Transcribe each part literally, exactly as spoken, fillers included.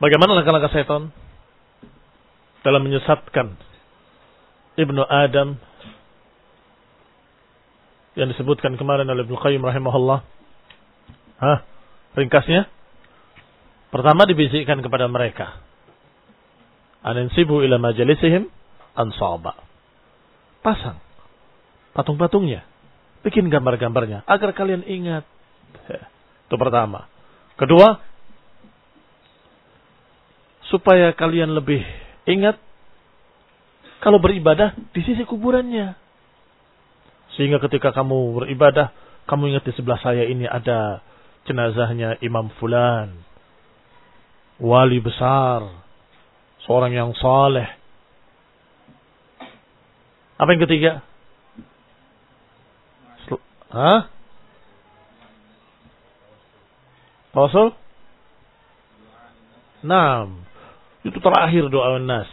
Bagaimana langkah-langkah setan dalam menyesatkan Ibnu Adam yang disebutkan kemarin oleh Ibnu Qayyim rahimahullah? Hah? Ringkasnya, pertama dibisikkan kepada mereka, anansibu ila majalisihim ansaba. Pasang patung-patungnya, bikin gambar-gambarnya agar kalian ingat. Itu pertama. Kedua, supaya kalian lebih ingat kalau beribadah di sisi kuburannya. Sehingga ketika kamu beribadah, kamu ingat di sebelah saya ini ada jenazahnya Imam Fulan, wali besar, seorang yang saleh. Apa yang ketiga? Hah? Rasul? Naam. Itu terakhir doa nas.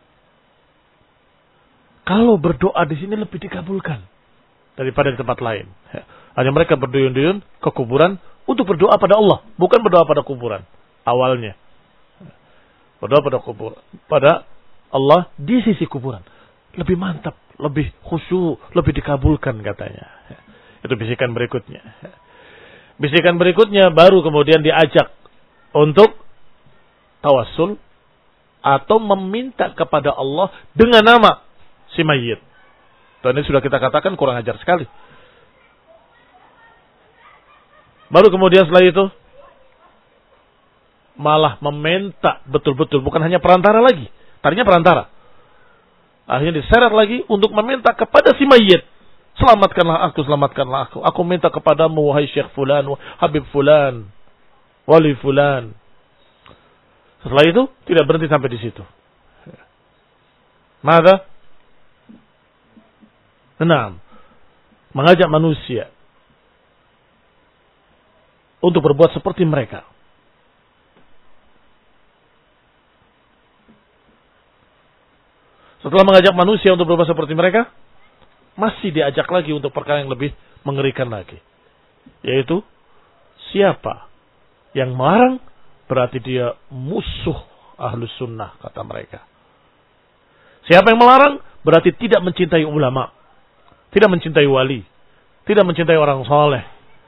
Kalau berdoa di sini lebih dikabulkan daripada di tempat lain. Hanya mereka berduyun-duyun ke kuburan untuk berdoa pada Allah, bukan berdoa pada kuburan. Awalnya berdoa pada kuburan, pada Allah di sisi kuburan. Lebih mantap, lebih khusyuk, lebih dikabulkan katanya. Itu bisikan berikutnya. Bisikan berikutnya baru kemudian diajak untuk tawassul atau meminta kepada Allah dengan nama si mayit. Dan ini sudah kita katakan kurang ajar sekali. Baru kemudian setelah itu malah meminta betul-betul, bukan hanya perantara lagi. Tadinya perantara. Akhirnya diseret lagi untuk meminta kepada si mayit. Selamatkanlah aku, selamatkanlah aku. Aku minta kepadamu wahai Syekh Fulan, Habib Fulan, Wali Fulan. Setelah itu tidak berhenti sampai di situ. Maka enam, mengajak manusia untuk berbuat seperti mereka. Setelah mengajak manusia untuk berbuat seperti mereka, masih diajak lagi untuk perkara yang lebih mengerikan lagi. Yaitu, siapa yang melarang, berarti dia musuh ahlus sunnah, kata mereka. Siapa yang melarang, berarti tidak mencintai ulama, tidak mencintai wali, tidak mencintai orang saleh.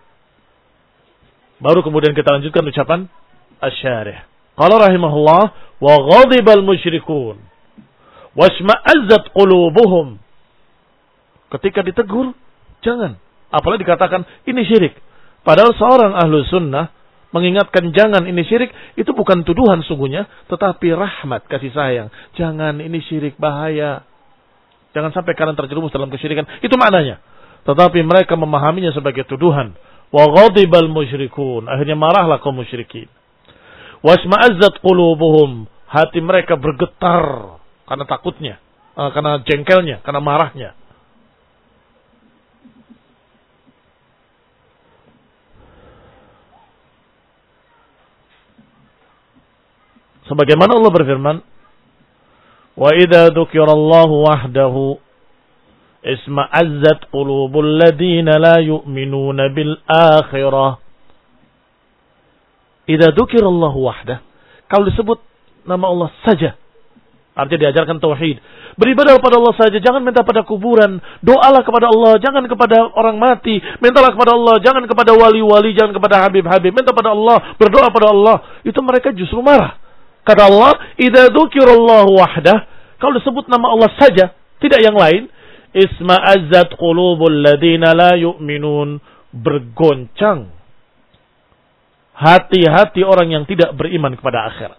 Baru kemudian kita lanjutkan ucapan asy-syarih. Qala rahimahullah, wa ghadibal musyrikun wasma'azzat qulubuhum. Ketika ditegur, jangan. Apalagi dikatakan ini syirik. Padahal seorang ahlu sunnah mengingatkan jangan ini syirik, itu bukan tuduhan sungguhnya, tetapi rahmat, kasih sayang. Jangan ini syirik, bahaya. Jangan sampai kalian terjerumus dalam kesyirikan. Itu maknanya. Tetapi mereka memahaminya sebagai tuduhan. Wa ghadibal musyrikun. Akhirnya marahlah kaum musyrikin. Wasma'azzat qulubuhum. Hati mereka bergetar karena takutnya, karena jengkelnya, karena marahnya. Sebagaimana Allah berfirman, wa idza dzukirallahu wahdahu isma'azzat qulubul ladzina la yu'minuna bil akhirah. Idza dzukirallahu wahdah, kalau disebut nama Allah saja, artinya diajarkan tauhid. Beribadah kepada Allah saja, jangan minta pada kuburan. Doalah kepada Allah, jangan kepada orang mati. Mintalah kepada Allah, jangan kepada wali-wali, jangan kepada habib-habib. Minta pada Allah, berdoa pada Allah. Itu mereka justru marah. Kata Allah, idza dzukirallahu wahdah, kalau disebut nama Allah saja, tidak yang lain, isma'azzat qulubul ladzina la yu'minun, bergoncang hati-hati orang yang tidak beriman kepada akhirat.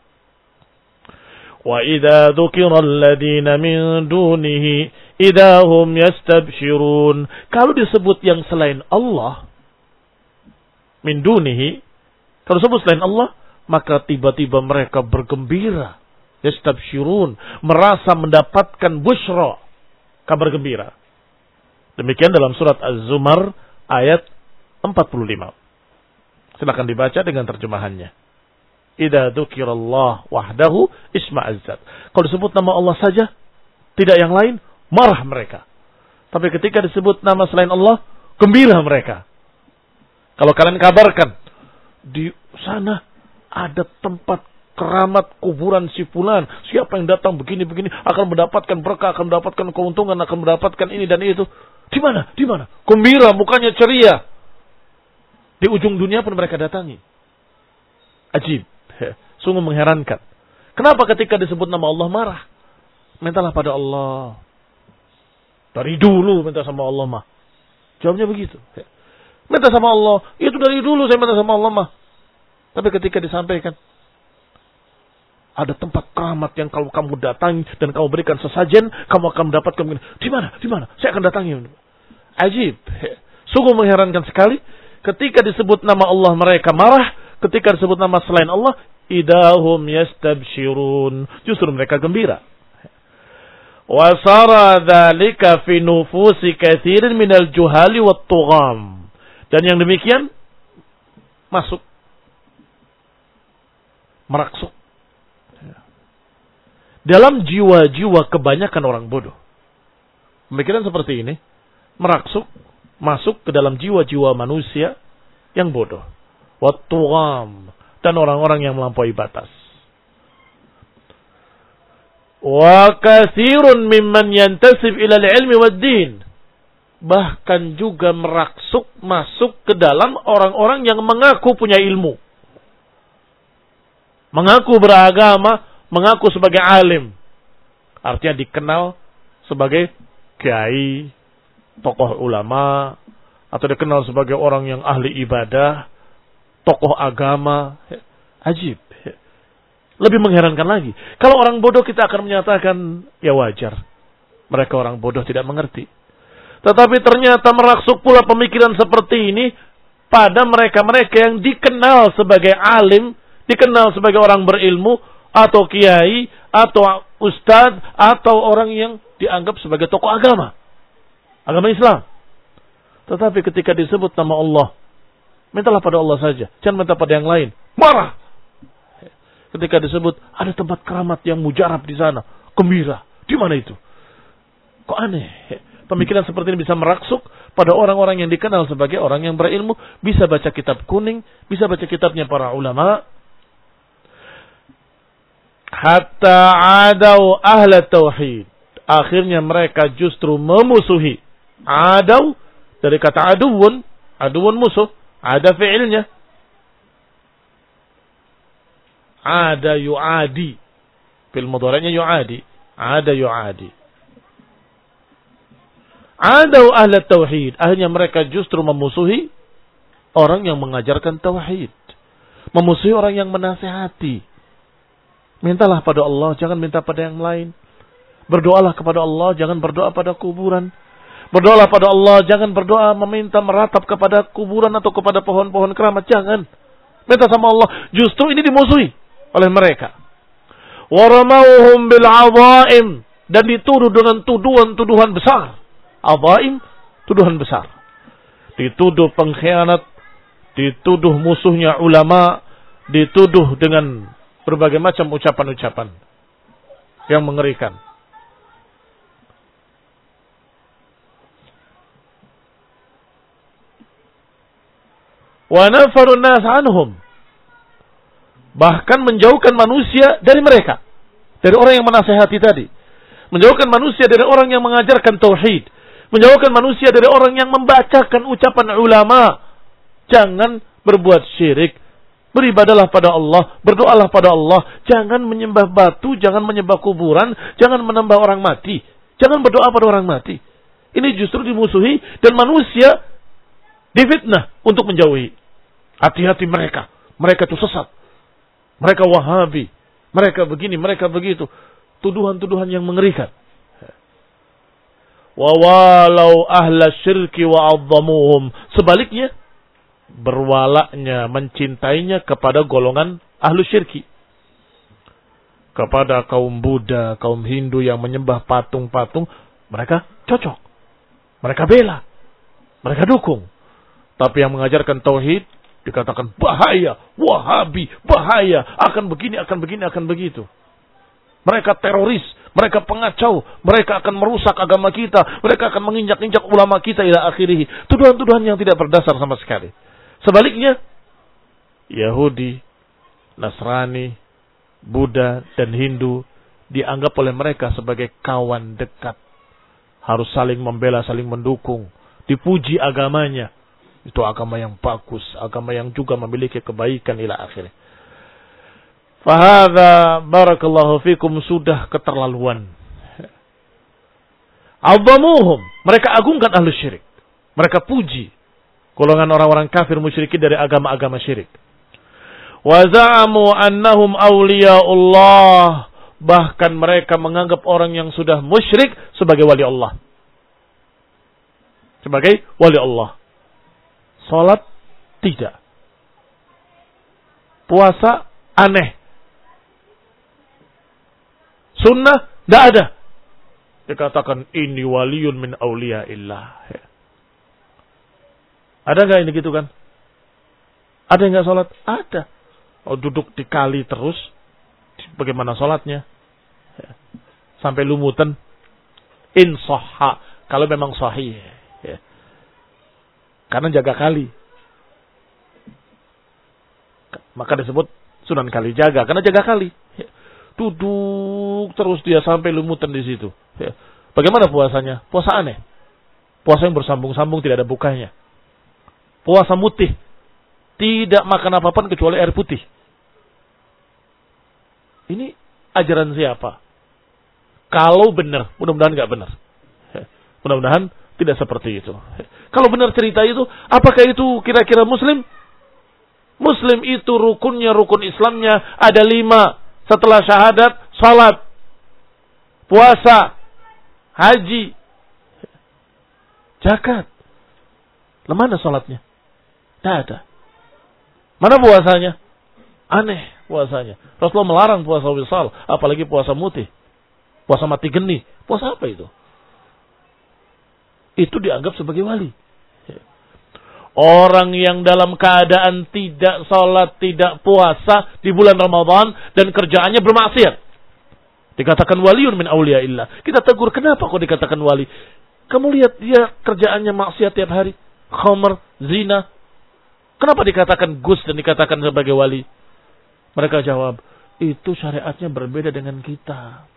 Wa idza dzukiral ladzina min dunihi idahum yastabshirun, kalau disebut yang selain Allah, min dunihi, kalau disebut selain Allah, maka tiba-tiba mereka bergembira. Yastabshirun, merasa mendapatkan busyra, kabar gembira. Demikian dalam surat Az-Zumar ayat empat puluh lima. Silakan dibaca dengan terjemahannya. Idza dzukirallah wahdahu isma'azzat. Kalau disebut nama Allah saja, tidak yang lain, marah mereka. Tapi ketika disebut nama selain Allah, gembira mereka. Kalau kalian kabarkan, di sana ada tempat keramat kuburan si fulan. Siapa yang datang begini-begini akan mendapatkan berkah, akan mendapatkan keuntungan, akan mendapatkan ini dan itu. Di mana? Di mana? Gembira, mukanya ceria. Di ujung dunia pun mereka datangi. Ajib. Sungguh mengherankan. Kenapa ketika disebut nama Allah marah? Mintalah pada Allah. Dari dulu minta sama Allah mah. Jawabnya begitu. Minta sama Allah. Itu dari dulu saya minta sama Allah mah. Tapi ketika disampaikan. Ada tempat keramat yang kalau kamu datangi dan kamu berikan sesajen. Kamu akan mendapatkan. Di mana? Di mana? Saya akan datangi. Ajib. Sungguh mengherankan sekali. Ketika disebut nama Allah mereka marah. Ketika disebut nama selain Allah. Idahum yastabshirun. Justru mereka gembira. Wasara dzalika fi nufusi katsirin minal juhali wat tugham. Dan yang demikian masuk meraksuk dalam jiwa-jiwa kebanyakan orang bodoh. Pemikiran seperti ini meraksuk masuk ke dalam jiwa-jiwa manusia yang bodoh. Wat tugham, dan orang-orang yang melampaui batas. Wa katsirun mimman yantasib ila al-ilmi wad-din. Bahkan juga meraksuk masuk ke dalam orang-orang yang mengaku punya ilmu. Mengaku beragama, mengaku sebagai alim. Artinya dikenal sebagai kiai, tokoh ulama, atau dikenal sebagai orang yang ahli ibadah, tokoh agama. Ajib. Lebih mengherankan lagi. Kalau orang bodoh kita akan menyatakan, ya wajar. Mereka orang bodoh tidak mengerti. Tetapi ternyata meraksuk pula pemikiran seperti ini pada mereka-mereka yang dikenal sebagai alim, dikenal sebagai orang berilmu, atau kiai, atau ustadz, atau orang yang dianggap sebagai tokoh agama. Agama Islam. Tetapi ketika disebut nama Allah, mintalah pada Allah saja. Jangan minta pada yang lain. Marah. Ketika disebut ada tempat keramat yang mujarab di sana, gembira. Di mana itu? Kok aneh? Pemikiran seperti ini bisa meraksuk pada orang-orang yang dikenal sebagai orang yang berilmu, bisa baca kitab kuning, bisa baca kitabnya para ulama. Hatta adau ahla tauhid. Akhirnya mereka justru memusuhi. Adau dari kata aduun, aduun musuh, ada fi'ilnya. Ada yu'adi. Fil mudhari'nya yu'adi. Ada yu'adi. Ada ahli tauhid. Akhirnya mereka justru memusuhi orang yang mengajarkan tauhid. Memusuhi orang yang menasihati. Mintalah pada Allah, jangan minta pada yang lain. Berdoalah kepada Allah, jangan berdoa pada kuburan. Berdoalah pada Allah, jangan berdoa meminta meratap kepada kuburan atau kepada pohon-pohon keramat. Jangan. Minta sama Allah. Justru ini dimusuhi oleh mereka. Waramauhum bil azaim, dan dituduh dengan tuduhan-tuduhan besar. Azaim, tuduhan besar. Dituduh pengkhianat, dituduh musuhnya ulama, dituduh dengan berbagai macam ucapan-ucapan yang mengerikan. Wa nafarun nas anhum, bahkan menjauhkan manusia dari mereka, dari orang yang menasihati tadi, menjauhkan manusia dari orang yang mengajarkan tauhid, menjauhkan manusia dari orang yang membacakan ucapan ulama. Jangan berbuat syirik, beribadalah pada Allah, berdoalah pada Allah, jangan menyembah batu, jangan menyembah kuburan, jangan menambah orang mati, jangan berdoa pada orang mati. Ini justru dimusuhi dan manusia difitnah untuk menjauhi. Hati-hati mereka, mereka itu sesat. Mereka Wahabi, mereka begini, mereka begitu. Tuduhan-tuduhan yang mengerikan. Wa walau ahla syirki wa 'azzamuhum. Sebaliknya, berwalaknya, mencintainya kepada golongan ahlu syirki. Kepada kaum Buddha, kaum Hindu yang menyembah patung-patung, mereka cocok. Mereka bela. Mereka dukung. Tapi yang mengajarkan tauhid, dikatakan bahaya, Wahabi, bahaya, akan begini, akan begini, akan begitu. Mereka teroris, mereka pengacau, mereka akan merusak agama kita, mereka akan menginjak-injak ulama kita ila akhirih. Tuduhan-tuduhan yang tidak berdasar sama sekali. Sebaliknya, Yahudi, Nasrani, Buddha dan Hindu dianggap oleh mereka sebagai kawan dekat. Harus saling membela, saling mendukung. Dipuji agamanya. Itu agama yang bagus. Agama yang juga memiliki kebaikan ila akhirnya. Fahadha barakallahu fikum sudah keterlaluan. Azzamuhum. Mereka agungkan ahlu syirik. Mereka puji golongan orang-orang kafir musyrikin dari agama-agama syirik. Wa za'amu annahum awliyaullah. Bahkan mereka menganggap orang yang sudah musyrik sebagai wali Allah. Sebagai wali Allah. Salat tidak. Puasa aneh. Sunnah tidak ada. Dikatakan ini waliyun min awliyaillah. Ada nggak ini gitu kan? Ada yang nggak sholat? Ada. Oh, duduk di kali terus. Bagaimana sholatnya? Sampai lumutan. Insahha. Kalau memang sahih. Karena jaga kali. Maka disebut sunan kali jaga. Karena jaga kali. Duduk terus dia sampai lumutan di situ. Bagaimana puasanya? Puasa aneh. Puasa yang bersambung-sambung tidak ada bukanya. Puasa mutih. Tidak makan apa-apa kecuali air putih. Ini ajaran siapa? Kalau benar, mudah-mudahan nggak benar. Mudah-mudahan tidak seperti itu. Kalau benar cerita itu, apakah itu kira-kira Muslim? Muslim itu rukunnya, rukun Islamnya ada lima. Setelah syahadat, salat, puasa, haji, zakat. Mana salatnya? Tidak ada. Mana puasanya? Aneh puasanya. Rasulullah melarang puasa wisal, apalagi puasa mutih. Puasa mati geni. Puasa apa itu? Itu dianggap sebagai wali. Orang yang dalam keadaan tidak sholat, tidak puasa di bulan Ramadan dan kerjaannya bermaksiat. Dikatakan waliun min awliyaillah. Kita tegur, kenapa kok dikatakan wali? Kamu lihat dia kerjaannya maksiat tiap hari. Khamr, zina. Kenapa dikatakan gus dan dikatakan sebagai wali? Mereka jawab, itu syariatnya berbeda dengan kita.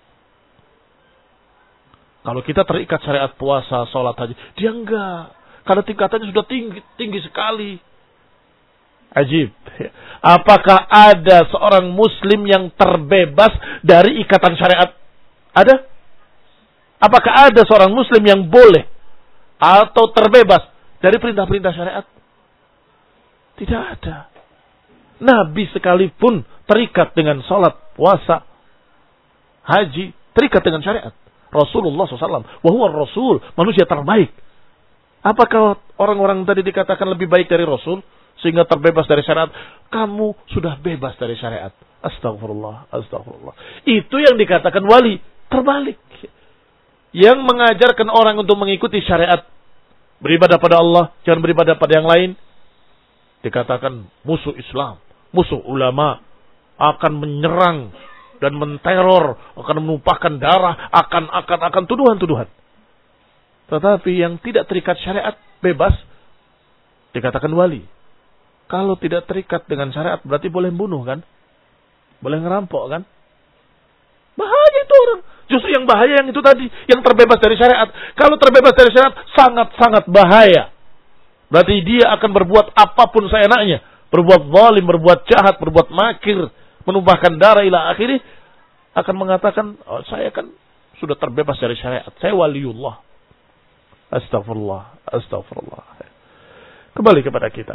Kalau kita terikat syariat puasa, sholat, haji. Dia enggak. Karena tingkatannya sudah tinggi, tinggi sekali. Ajib. Apakah ada seorang muslim yang terbebas dari ikatan syariat? Ada? Apakah ada seorang muslim yang boleh atau terbebas dari perintah-perintah syariat? Tidak ada. Nabi sekalipun terikat dengan sholat, puasa, haji, terikat dengan syariat. Rasulullah shallallahu alaihi wasallam. Wahuwa Rasul, manusia terbaik. Apakah orang-orang tadi dikatakan lebih baik dari Rasul sehingga terbebas dari syariat? Kamu sudah bebas dari syariat. Astagfirullah, astagfirullah. Itu yang dikatakan wali. Terbalik. Yang mengajarkan orang untuk mengikuti syariat, beribadah pada Allah, jangan beribadah pada yang lain, dikatakan musuh Islam, musuh ulama, akan menyerang dan menteror, akan menumpahkan darah, akan akan akan tuduhan-tuduhan. Tetapi yang tidak terikat syariat, bebas, dikatakan wali. Kalau tidak terikat dengan syariat, berarti boleh bunuh kan? Boleh ngerampok kan? Bahaya itu orang. Justru yang bahaya yang itu tadi, yang terbebas dari syariat. Kalau terbebas dari syariat, sangat-sangat bahaya. Berarti dia akan berbuat apapun seenaknya. Berbuat zalim, berbuat jahat, berbuat makir, menumpahkan darah ila akhirih. Akan mengatakan, oh, saya kan sudah terbebas dari syariat. Saya waliullah. Astagfirullah, astagfirullah. Kembali kepada kita.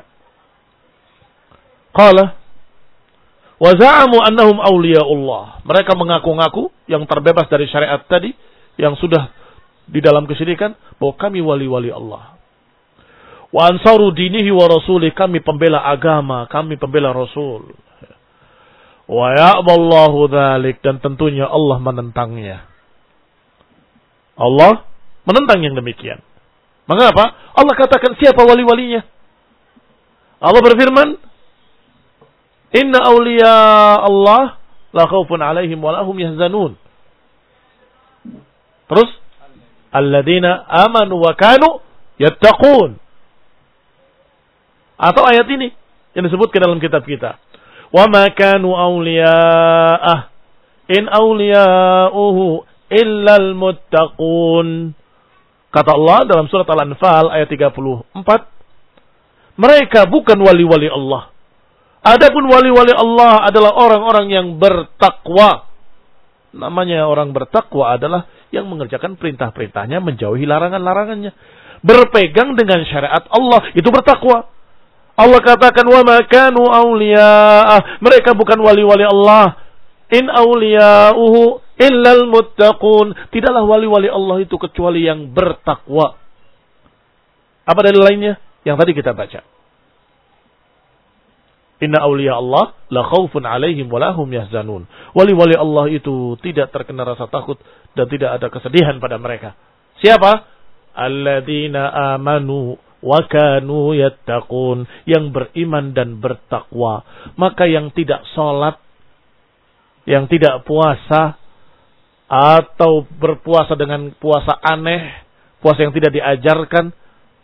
Qala wa za'amu annahum awliyaullah. Mereka mengaku-ngaku yang terbebas dari syariat tadi, yang sudah di dalam kesyirikan, bahwa kami wali-wali Allah. Wa ansaru dinihi wa rasulih, kami pembela agama, kami pembela Rasul. Wa ya'ballahu dzalik, dan tentunya Allah menentangnya. Allah menentang yang demikian. Mengapa? Allah katakan siapa wali-walinya? Allah berfirman, Inna awliya Allah la khaufun alaihim wa lahum yahzanun. Terus, alladzina amanu wa kanu yattaqun. Atau ayat ini yang disebutkan dalam kitab kita. Wa ma kanu awliya'ah in awliya'uhu illal muttaqun. Kata Allah dalam surat Al-Anfal ayat tiga puluh empat, mereka bukan wali-wali Allah. Adapun wali-wali Allah adalah orang-orang yang bertakwa. Namanya orang bertakwa adalah yang mengerjakan perintah-perintahnya, menjauhi larangan-larangannya. Berpegang dengan syariat Allah, itu bertakwa. Allah katakan, wa ma kanu awliya'ah. Mereka bukan wali-wali Allah. In awliya'uhu illal muttaqun. Tidaklah wali-wali Allah itu kecuali yang bertakwa. Apa dalil lainnya? Yang tadi kita baca. Inna awliya Allah la khawfun alaihim wa lahum yahzanun. Wali-wali Allah itu tidak terkena rasa takut dan tidak ada kesedihan pada mereka. Siapa? Alladzina amanu wa kanu yattaqun. Yang beriman dan bertakwa. Maka yang tidak sholat, yang tidak puasa, atau berpuasa dengan puasa aneh, puasa yang tidak diajarkan,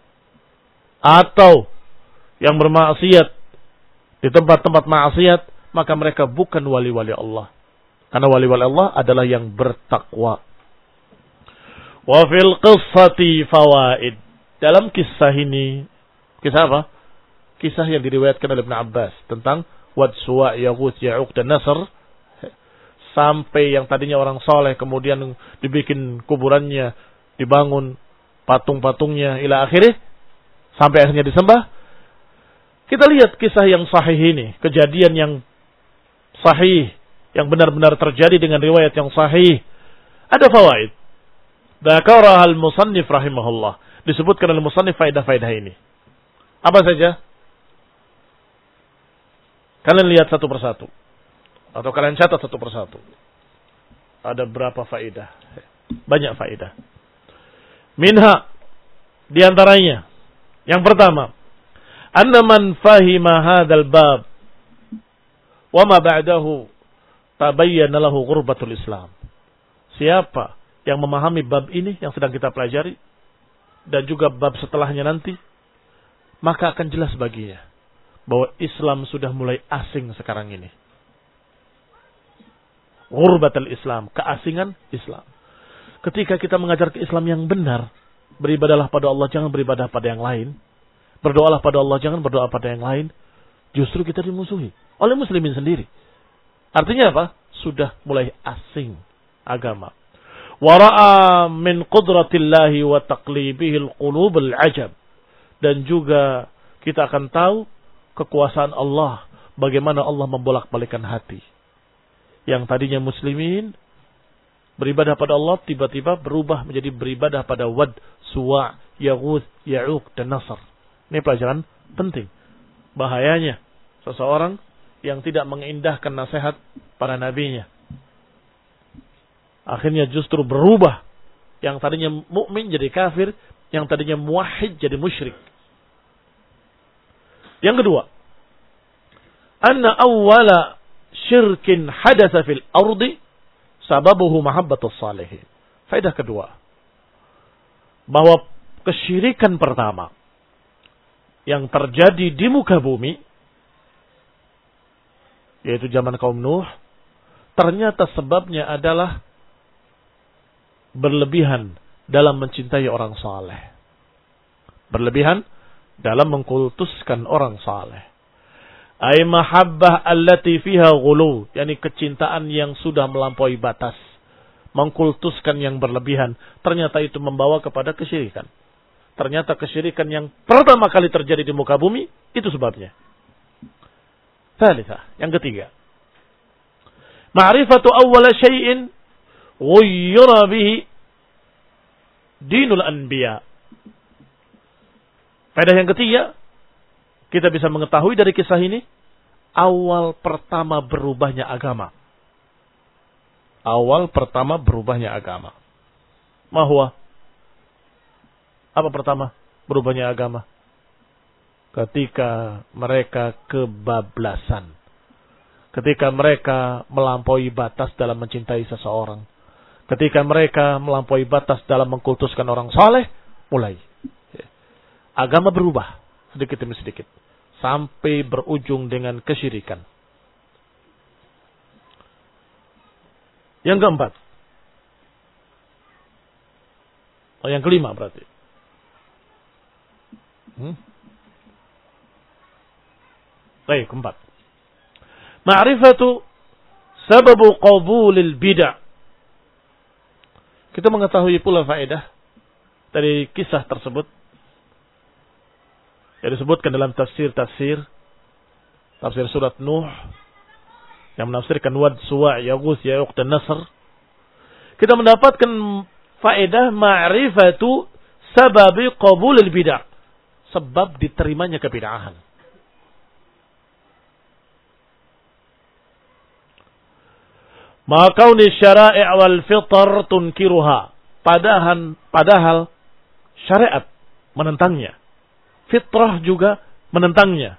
atau yang bermaksiat di tempat-tempat maksiat, maka mereka bukan wali-wali Allah. Karena wali-wali Allah adalah yang bertakwa. Wa fil qissati fawaid. Dalam kisah ini, kisah apa? Kisah yang diriwayatkan oleh Ibn Abbas tentang Wad, Suwa', Yaghus, Ya'uq dan Nasr. Sampai yang tadinya orang soleh kemudian dibikin kuburannya, dibangun patung-patungnya ila akhirnya, sampai akhirnya disembah. Kita lihat kisah yang sahih ini, kejadian yang sahih, yang benar-benar terjadi dengan riwayat yang sahih. Ada fawaid. Dzakaraha al-musannif rahimahullah. Disebutkan oleh musannif faedah-faedah ini. Apa saja? Kalian lihat satu persatu. Atau kalian catat satu persatu. Ada berapa faedah? Banyak faedah. Minha, diantaranya. Yang pertama, anna man fahima hadzal bab wa ma ba'dahu tabayyana lahu ghurbatul Islam. Siapa yang memahami bab ini yang sedang kita pelajari dan juga bab setelahnya nanti, maka akan jelas baginya bahwa Islam sudah mulai asing sekarang ini. Ghurbatul Islam, keasingan Islam. Ketika kita mengajar ke Islam yang benar, beribadahlah pada Allah, jangan beribadah pada yang lain. Berdoalah pada Allah, jangan berdoa pada yang lain. Justru kita dimusuhi oleh muslimin sendiri. Artinya apa? Sudah mulai asing agama. Wara'a min qudratillahi wa taqlibihil qulubul ajab. Dan juga kita akan tahu kekuasaan Allah, bagaimana Allah membolak-balikan hati. Yang tadinya muslimin beribadah pada Allah, tiba-tiba berubah menjadi beribadah pada Wad, Suwa', Yaghus, Ya'uq dan Nasr. Ini pelajaran penting. Bahayanya seseorang yang tidak mengindahkan nasihat para nabinya, akhirnya justru berubah. Yang tadinya mukmin jadi kafir, yang tadinya muwahhid jadi musyrik. Yang kedua, anna awwala syirkin hadatsa fil ardi sababuhu mahabbatus salihin. Faedah kedua, bahwa kesyirikan pertama yang terjadi di muka bumi, yaitu zaman kaum Nuh, ternyata sebabnya adalah berlebihan dalam mencintai orang saleh. Berlebihan dalam mengkultuskan orang saleh. Ay mahabbah allati fiha ghulu, yakni kecintaan yang sudah melampaui batas. Mengkultuskan yang berlebihan, ternyata itu membawa kepada kesyirikan. Ternyata kesyirikan yang pertama kali terjadi di muka bumi, itu sebabnya. Tsalitsah, yang ketiga. Ma'rifatu awwala syai'in ghayyara bihi dinul anbiya. Faedah yang ketiga, kita bisa mengetahui dari kisah ini, awal pertama berubahnya agama. Awal pertama berubahnya agama. Mahwa? Apa pertama berubahnya agama? Ketika mereka kebablasan. Ketika mereka melampaui batas dalam mencintai seseorang. Ketika mereka melampaui batas dalam mengkultuskan orang saleh, mulai agama berubah sedikit demi sedikit sampai berujung dengan kesyirikan. Yang keempat. Oh, yang kelima berarti. Hmm? Baik, keempat. Ma'rifatu sababu qabulil bid'ah. Kita mengetahui pula faedah dari kisah tersebut yang disebutkan dalam tafsir-tafsir tafsir surat Nuh yang menafsirkan Wad, Suwa', Yaghus, Ya'uq dan Nasr. Kita mendapatkan faedah ma'rifatu sababi qabulil bid'ah, sebab diterimanya kebid'ahan. Ma kauni syara'i' wal fitr tunkiruha. Padahal padahal syariat menentangnya. Fitrah juga menentangnya.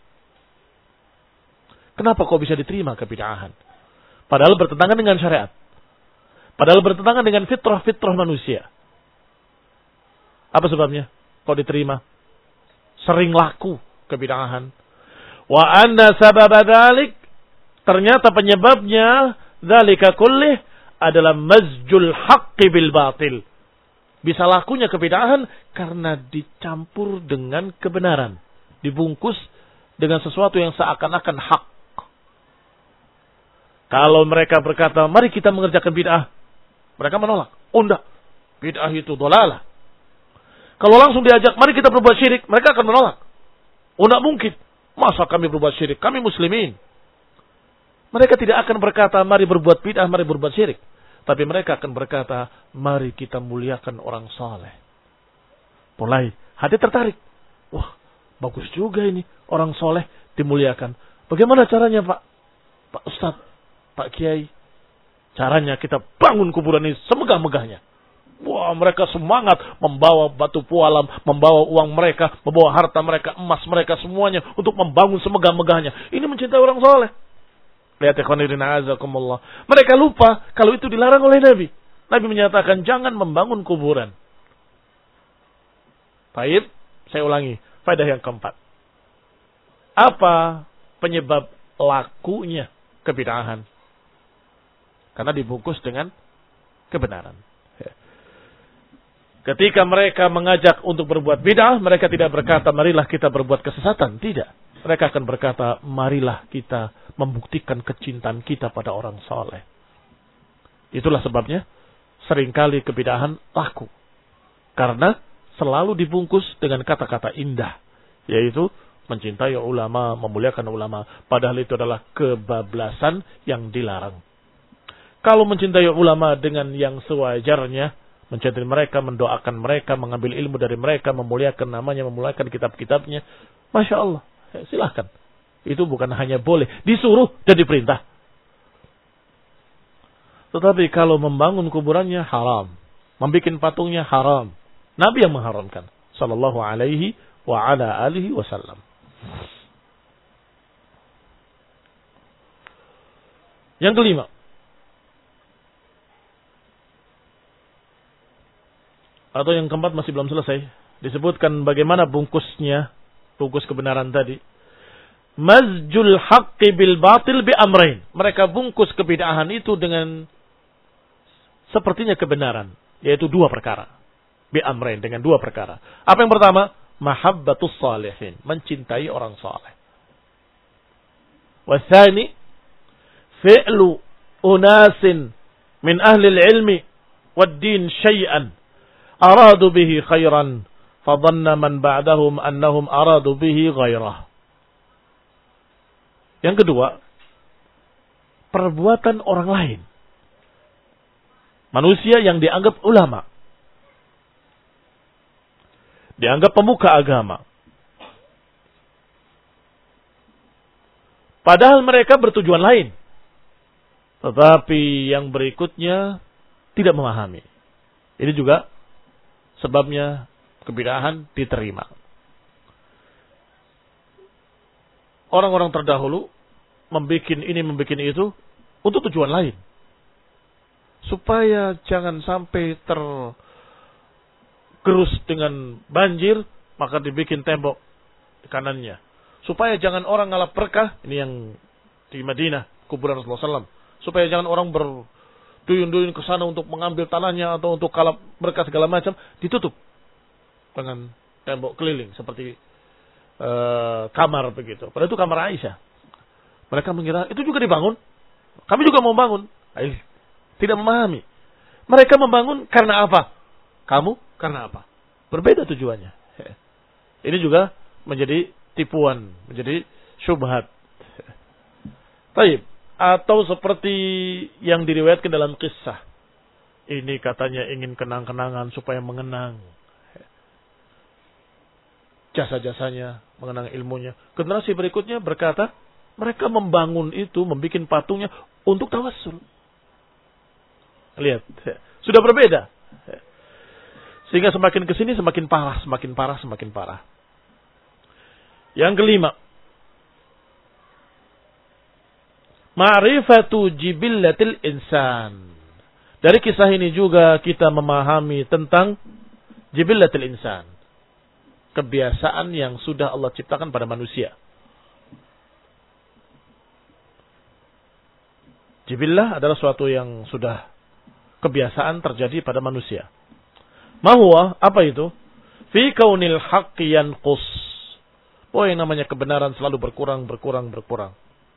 Kenapa kok bisa diterima kebid'ahan? Padahal bertentangan dengan syariat. Padahal bertentangan dengan fitrah-fitrah manusia. Apa sebabnya? Kok diterima? Sering laku kebid'ahan. Wa anna sababa dzalik, ternyata penyebabnya dzalika kullih adalah mazjul haqqi bil batil. Bisa lakunya kebid'ahan karena dicampur dengan kebenaran, dibungkus dengan sesuatu yang seakan-akan hak. Kalau mereka berkata, mari kita mengerjakan bid'ah, mereka menolak. Oh enggak, bid'ah itu dhalalah. Kalau langsung diajak, mari kita berbuat syirik, mereka akan menolak. Oh enggak mungkin, masa kami berbuat syirik, kami muslimin. Mereka tidak akan berkata, mari berbuat bid'ah, mari berbuat syirik. Tapi mereka akan berkata, mari kita muliakan orang saleh. Mulai hati tertarik. Wah, bagus juga ini, orang soleh dimuliakan. Bagaimana caranya Pak? Pak Ustadz, Pak Kiai, caranya kita bangun kuburan ini semegah-megahnya. Wah, mereka semangat membawa batu pualam, membawa uang mereka, membawa harta mereka, emas mereka semuanya untuk membangun semegah-megahnya. Ini mencintai orang soleh. Lihat ikhwanirina azakumullah. Mereka lupa kalau itu dilarang oleh Nabi. Nabi menyatakan jangan membangun kuburan. Baik, saya ulangi. Faedah yang keempat. Apa penyebab lakunya kebid'ahan? Karena dibungkus dengan kebenaran. Ketika mereka mengajak untuk berbuat bid'ah, mereka tidak berkata, marilah kita berbuat kesesatan. Tidak. Mereka akan berkata, marilah kita membuktikan kecintaan kita pada orang soleh. Itulah sebabnya, seringkali kebid'ahan laku. Karena selalu dibungkus dengan kata-kata indah. Yaitu, mencintai ulama, memuliakan ulama. Padahal itu adalah kebablasan yang dilarang. Kalau mencintai ulama dengan yang sewajarnya, mencintai mereka, mendoakan mereka, mengambil ilmu dari mereka, memuliakan namanya, memuliakan kitab-kitabnya, Masya Allah, silahkan. Itu bukan hanya boleh, disuruh dan diperintah. Tetapi kalau membangun kuburannya haram, membikin patungnya haram. Nabi yang mengharamkan, sallallahu alaihi wa ala alihi wasallam. Yang kelima, atau yang keempat masih belum selesai. Disebutkan bagaimana bungkusnya, bungkus kebenaran tadi. Mazjul haqqi bil batil bi amrain. Mereka bungkus kebid'ahan itu dengan sepertinya kebenaran. Yaitu dua perkara. Bi amrain, dengan dua perkara. Apa yang pertama? Mahabbatus salihin. Mencintai orang saleh. Wathani, fi'lu unasin min ahli ilmi wad din syai'an. Aradu bihi khairan, fadhanna man ba'dahum annahum aradu bihi ghairah. Yang kedua, perbuatan orang lain. Manusia yang dianggap ulama. Dianggap pemuka agama. Padahal mereka bertujuan lain. Tetapi yang berikutnya tidak memahami. Ini juga sebabnya kebid'ahan diterima. Orang-orang terdahulu membuat ini, membuat itu untuk tujuan lain. Supaya jangan sampai tergerus dengan banjir, maka dibikin tembok di kanannya. Supaya jangan orang ngalap berkah, ini yang di Madinah, kuburan Rasulullah shallallahu alaihi wasallam. Supaya jangan orang ber, duyun-duyun ke sana untuk mengambil tanahnya atau untuk kalap berkas segala macam, ditutup dengan tembok keliling seperti uh, kamar begitu. Padahal itu kamar Aisyah. Mereka mengira itu juga dibangun. Kami juga mau bangun. Tidak memahami. Mereka membangun karena apa? Kamu karena apa? Berbeda tujuannya. Ini juga menjadi tipuan, menjadi syubhat. Baik. Atau seperti yang diriwayatkan dalam kisah. Ini katanya ingin kenang-kenangan supaya mengenang jasa-jasanya, mengenang ilmunya. Generasi berikutnya berkata, mereka membangun itu, membuat patungnya untuk tawassul. Lihat, sudah berbeda. Sehingga semakin kesini semakin parah, semakin parah, semakin parah. Yang kelima, ma'rifatu jibillatil insan. Dari kisah ini juga kita memahami tentang jibillatil insan. Kebiasaan yang sudah Allah ciptakan pada manusia. Jibillah adalah suatu yang sudah kebiasaan terjadi pada manusia. Mahuwa, apa itu? Fi kaunil haqqi yanqus. Oh, yang namanya kebenaran selalu berkurang, berkurang, berkurang.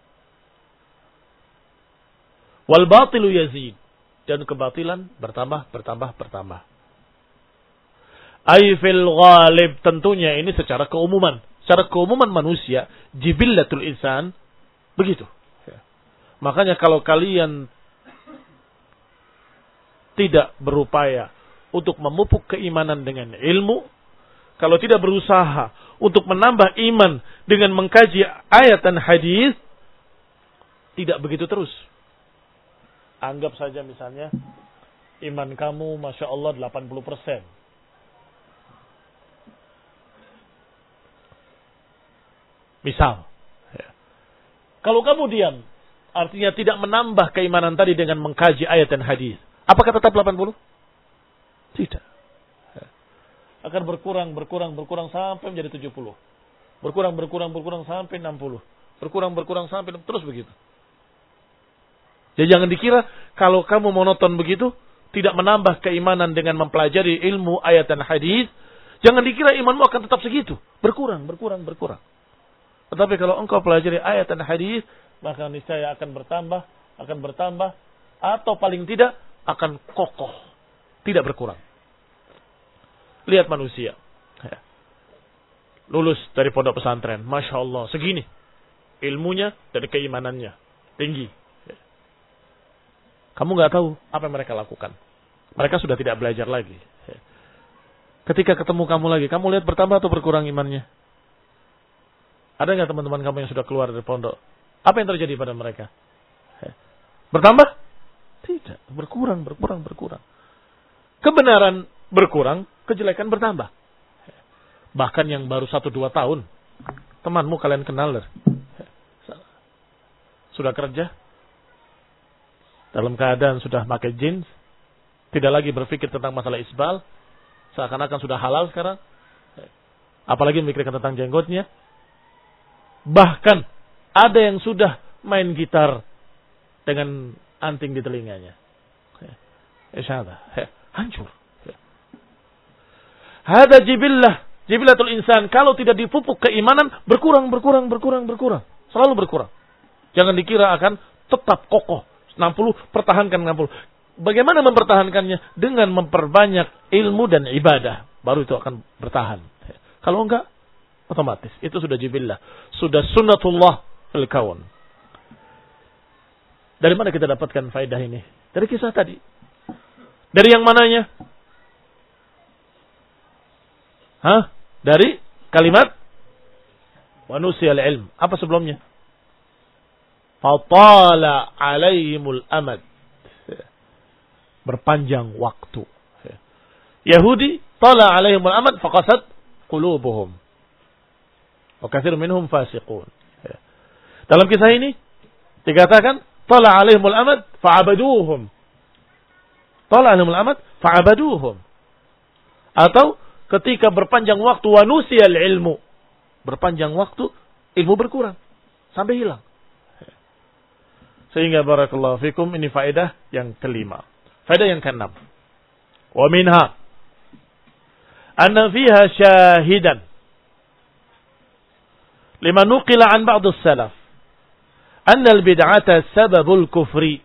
Wal batilu yazid. Dan kebatilan bertambah, bertambah, bertambah. Ay fil ghalib, tentunya ini secara keumuman. Secara keumuman manusia, jibillatul insan, begitu. Makanya kalau kalian tidak berupaya untuk memupuk keimanan dengan ilmu, kalau tidak berusaha untuk menambah iman dengan mengkaji ayat dan hadis, tidak begitu terus. Anggap saja misalnya, iman kamu Masya Allah delapan puluh persen. Misal, ya. Kalau kamu diam, artinya tidak menambah keimanan tadi dengan mengkaji ayat dan hadis. Apakah tetap delapan puluh? Tidak. Akan berkurang, berkurang, berkurang sampai menjadi tujuh puluh. Berkurang, berkurang, berkurang sampai enam puluh. Berkurang, berkurang sampai terus begitu. Jadi jangan dikira kalau kamu monoton begitu, tidak menambah keimanan dengan mempelajari ilmu ayat dan hadis, jangan dikira imanmu akan tetap segitu. Berkurang, berkurang, berkurang. Tetapi kalau engkau pelajari ayat dan hadis, maka niscaya akan bertambah, akan bertambah, atau paling tidak akan kokoh, tidak berkurang. Lihat manusia, lulus dari pondok pesantren, Masya Allah, segini ilmunya dan keimanannya tinggi. Kamu nggak tahu apa yang mereka lakukan. Mereka sudah tidak belajar lagi. Ketika ketemu kamu lagi, kamu lihat bertambah atau berkurang imannya? Ada nggak teman-teman kamu yang sudah keluar dari pondok? Apa yang terjadi pada mereka? Bertambah? Tidak. Berkurang, berkurang, berkurang. Kebenaran berkurang, kejelekan bertambah. Bahkan yang baru satu dua tahun, temanmu kalian kenal, sudah kerja, dalam keadaan sudah pakai jeans, tidak lagi berpikir tentang masalah isbal, seakan-akan sudah halal sekarang, apalagi memikirkan tentang jenggotnya. Bahkan ada yang sudah main gitar dengan anting di telinganya. Isyaallah, hancur. Hada jibillah, jibillatul insan. Kalau tidak dipupuk keimanan, berkurang, berkurang, berkurang, berkurang. Selalu berkurang. Jangan dikira akan tetap kokoh. enam puluh, pertahankan enam puluh. Bagaimana mempertahankannya? Dengan memperbanyak ilmu dan ibadah. Baru itu akan bertahan. Kalau enggak, otomatis. Itu sudah jibillah. Sudah sunnatullah fil kaun. Dari mana kita dapatkan faedah ini? Dari kisah tadi. Dari yang mananya? Hah? Dari kalimat wa nusiyal ilm. Apa sebelumnya? Fatala alaihimul amad. Berpanjang waktu. Yahudi tala alaihimul amad faqasat qulubuhum. Wa katsirun minhum fasiqun. Dalam kisah ini dikatakan tala alaihimul amad fa'abaduhum. Tala alaihimul amad fa'abaduhum. Atau ketika berpanjang waktu wa nusiyal ilmu. Berpanjang waktu ilmu berkurang sampai hilang. Sehingga barakallahu fikum, ini faedah yang kelima. Faedah yang keenam. Wa minha anna fiha syahidan lima nuqila an ba'd as-salaf anna al-bid'ata sababul kufri.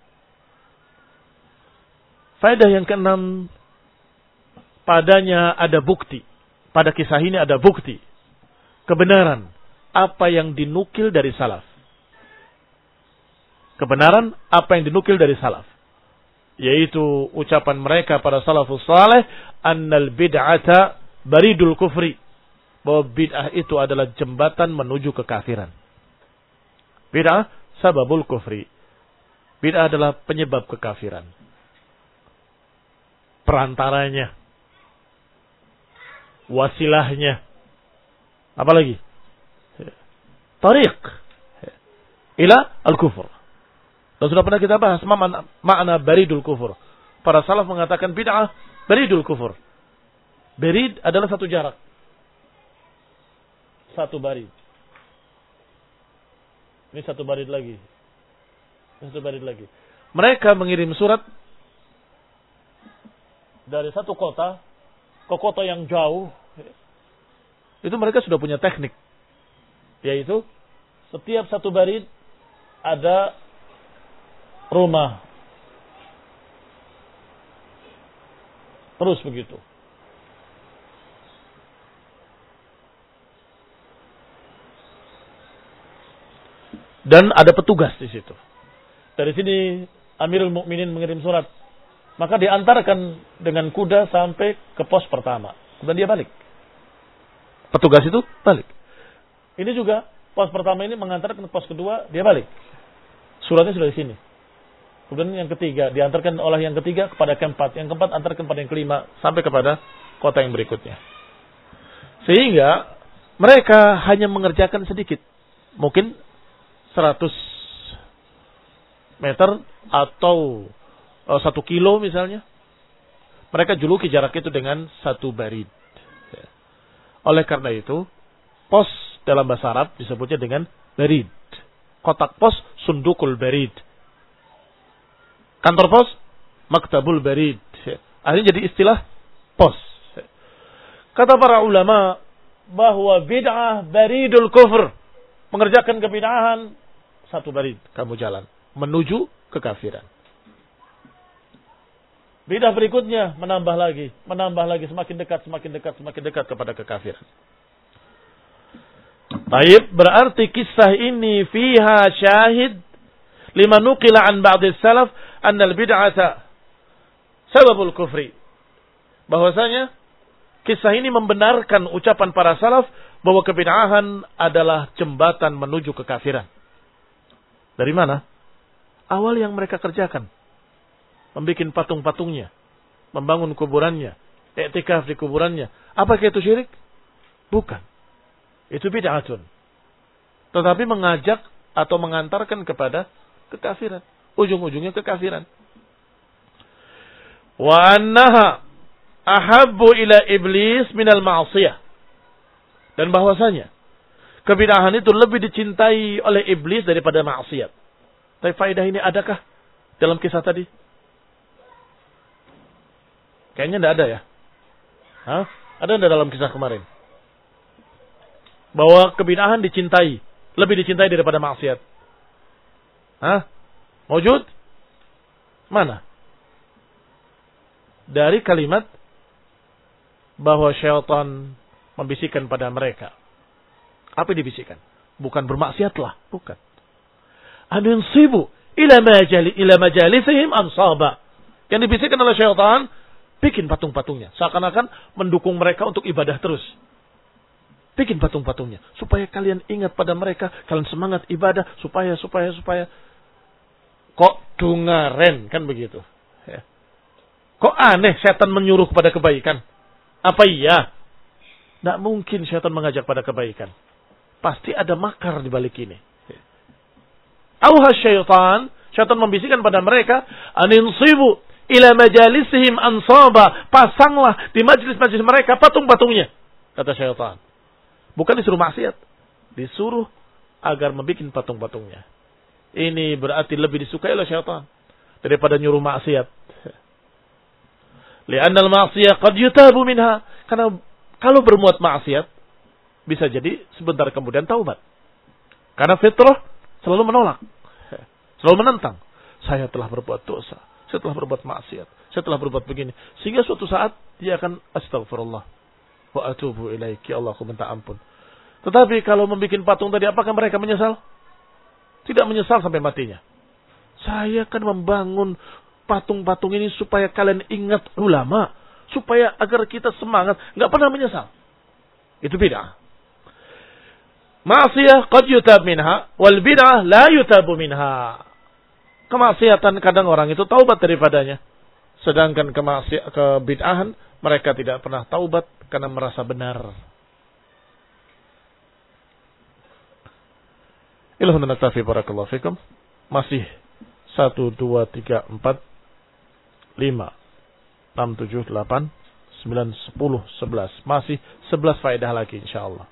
Faedah yang keenam, padanya ada bukti. Pada kisah ini ada bukti kebenaran apa yang dinukil dari salaf. Kebenaran apa yang dinukil dari salaf, yaitu ucapan mereka para salafus saleh, annal bid'ata baridul kufri, bahwa bid'ah itu adalah jembatan menuju kekafiran. Bid'ah sababul kufri. Bid'ah adalah penyebab kekafiran. Perantaranya, wasilahnya, apa lagi? Tariq ila al-kufur. Dan sudah pernah kita bahas makna, makna baridul kufur. Para salaf mengatakan bid'ah baridul kufur. Barid adalah satu jarak. Satu barid. Ini satu barid lagi. Ini satu barid lagi. Mereka mengirim surat dari satu kota ke kota yang jauh. Itu mereka sudah punya teknik. Yaitu setiap satu barid ada rumah. Terus begitu. Dan ada petugas di situ. Dari sini Amirul Mukminin mengirim surat. Maka diantarkan dengan kuda sampai ke pos pertama. Kemudian dia balik. Petugas itu balik. Ini juga pos pertama ini mengantarkan ke pos kedua, dia balik. Suratnya sudah di sini. Kemudian yang ketiga, diantarkan oleh yang ketiga kepada keempat. Yang keempat antarkan kepada yang kelima. Sampai kepada kota yang berikutnya. Sehingga mereka hanya mengerjakan sedikit. Mungkin seratus meter atau satu kilo misalnya. Mereka juluki jarak itu dengan satu barid. Oleh karena itu, pos dalam bahasa Arab disebutnya dengan barid. Kotak pos, sundukul barid. Kantor pos, maktabul barid. Akhirnya jadi istilah pos. Kata para ulama bahwa bid'ah baridul kufur. Mengerjakan kebid'ahan, satu barid kamu jalan menuju kekafiran. Bid'ah berikutnya menambah lagi, menambah lagi, semakin dekat, semakin dekat, semakin dekat kepada kekafiran. Baik, berarti kisah ini fiha syahid lima nuqila an ba'd salaf anna al-bid'ata sababul kufri. Bahwasanya kisah ini membenarkan ucapan para salaf bahwa kebid'ahan adalah jembatan menuju kekafiran. Dari mana? Awal yang mereka kerjakan. Membikin patung-patungnya. Membangun kuburannya. Iktikaf di kuburannya. Apakah itu syirik? Bukan. Itu bid'atun. Tetapi mengajak atau mengantarkan kepada kekafiran. Ujung-ujungnya kekafiran. Wa annaha ahabbu ila iblis minal ma'asiyah. Dan bahwasanya kebid'ahan itu lebih dicintai oleh iblis daripada maksiat. Tapi faedah ini adakah dalam kisah tadi? Kayaknya tidak ada ya. Hah? Ada tidak dalam kisah kemarin? Bahwa kebid'ahan dicintai, lebih dicintai daripada maksiat. Hah? Wujud? Mana? Dari kalimat bahwa syaitan membisikkan pada mereka. Apa yang dibisikkan? Bukan bermaksiatlah, bukan. Aninsibu ila majali ila majalisihim ansaba. Yang dibisikkan oleh syaitan, bikin patung-patungnya, seakan-akan mendukung mereka untuk ibadah terus. Bikin patung-patungnya supaya kalian ingat pada mereka, kalian semangat ibadah, supaya supaya supaya kok dungaren kan begitu. Ya. Kok aneh setan menyuruh kepada kebaikan? Apa iya? Tidak mungkin syaitan mengajak pada kebaikan. Pasti ada makar di balik ini. Auha syaitan, syaitan membisikkan pada mereka, aninsibu ila majalisihim ansaba, pasanglah di majlis-majlis mereka patung-patungnya, kata syaitan. Bukan disuruh maksiat, disuruh agar membikin patung-patungnya. ini berarti lebih disukai oleh syaitan daripada nyuruh maksiat. Li'anna al-ma'siyah qad yutabu minha. Karena kalau berbuat maksiat bisa jadi sebentar kemudian taubat. Karena fitrah selalu menolak, selalu menentang. Saya telah berbuat dosa, saya telah berbuat maksiat, saya telah berbuat begini. Sehingga suatu saat dia akan astagfirullah wa atubu ilaiki, ya Allah, aku minta ampun. Tetapi kalau membuat patung tadi, apakah mereka menyesal? Tidak menyesal sampai matinya. Saya kan membangun patung-patung ini supaya kalian ingat ulama, supaya agar kita semangat, nggak pernah menyesal. Itu bid'ah. Ma'siyah qad yutab minha wal bid'ah la yutabu minha. Kemaksiatan kadang orang itu taubat daripadanya. Sedangkan kemaksiatan, kebid'ahan mereka tidak pernah taubat karena merasa benar. Ilahun naktafi barakallahu fikum. Masih satu, dua, tiga, empat, lima, enam, tujuh, delapan, sembilan, sepuluh, sebelas. Masih sebelas faedah lagi insyaallah.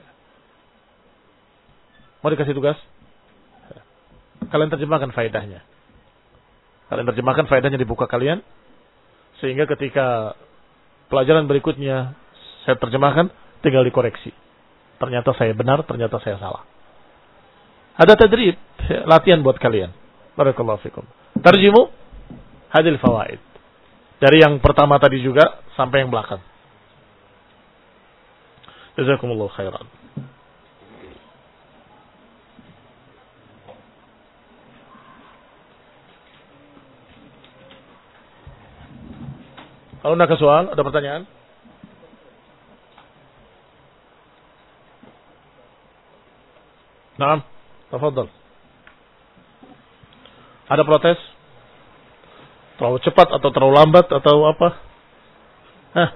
Mau dikasih tugas? Kalian terjemahkan faedahnya. Kalian terjemahkan faedahnya di buku kalian. Sehingga ketika pelajaran berikutnya saya terjemahkan, tinggal dikoreksi. Ternyata saya benar, ternyata saya salah. Ada tadrib, latihan buat kalian. Barakallahu fikum. Tarjimu hadil fawaid. Dari yang pertama tadi juga sampai yang belakang. Jazakumullahu khairan. Kalau ada soal, ada pertanyaan? Naam, tafadhal. Ada protes? Terlalu cepat atau terlalu lambat atau apa? Hah?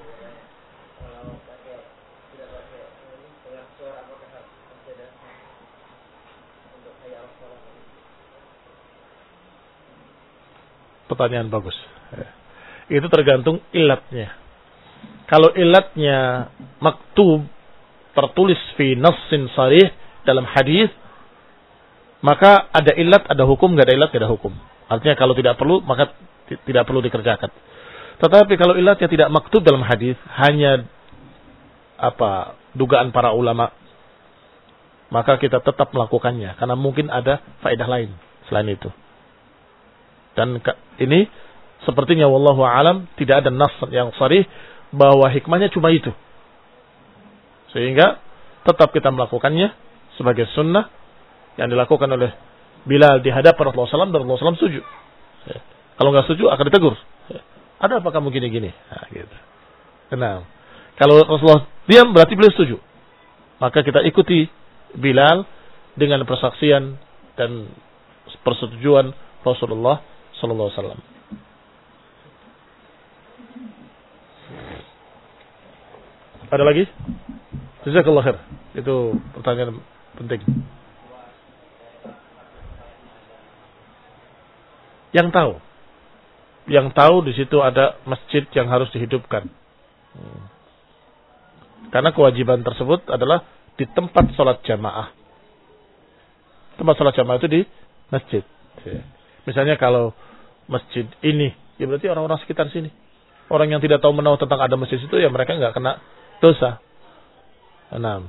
Pertanyaan bagus. Itu tergantung ilatnya. Kalau ilatnya maktub, tertulis fi nassin sarih dalam hadis, maka ada ilat, ada hukum, nggak ada ilat, nggak ada hukum. Artinya kalau tidak perlu, maka tidak perlu dikerjakan. Tetapi kalau ilatnya tidak maktub dalam hadis, hanya apa dugaan para ulama, maka kita tetap melakukannya karena mungkin ada faedah lain selain itu. Dan ini sepertinya wallahu alam tidak ada nas yang sharih bahwa hikmahnya cuma itu. Sehingga tetap kita melakukannya sebagai sunnah yang dilakukan oleh Bilal di hadapan Rasulullah shallallahu alaihi wasallam dan Rasulullah shallallahu alaihi wasallam setuju. Ya. Kalau nggak setuju akan ditegur. Ya. Ada apa kamu gini-gini? Nah, gitu. Kenal. Kalau Rasulullah diam berarti beliau setuju. Maka kita ikuti Bilal dengan persaksian dan persetujuan Rasulullah shallallahu alaihi wasallam. Ada lagi? Jazakallah khair. Itu pertanyaan penting. Yang tahu. Yang tahu di situ ada masjid yang harus dihidupkan. Hmm. Karena kewajiban tersebut adalah di tempat sholat jamaah. Tempat sholat jamaah itu di masjid. Misalnya kalau masjid ini, ya berarti orang-orang sekitar sini. Orang yang tidak tahu menahu tentang ada masjid itu, ya mereka nggak kena dosa. Enam.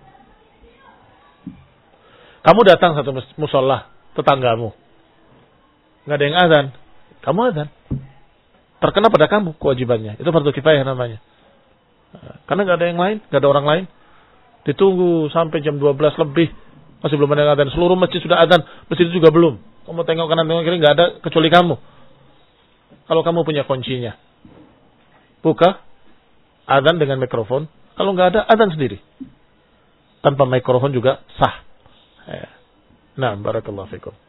Kamu datang satu musola tetanggamu, nggak ada yang azan, kamu azan. Terkena pada kamu kewajibannya. Itu fardu kifayah namanya. Karena nggak ada yang lain, nggak ada orang lain. Ditunggu sampai jam dua belas lebih masih belum ada yang azan. Seluruh masjid sudah azan, masjid itu juga belum. Kamu tengok kanan tengok kiri nggak ada kecuali kamu. Kalau kamu punya kuncinya, buka azan dengan mikrofon. Kalau nggak ada, azan sendiri. Tanpa mikrofon juga sah. Nah, barakallahu fikum.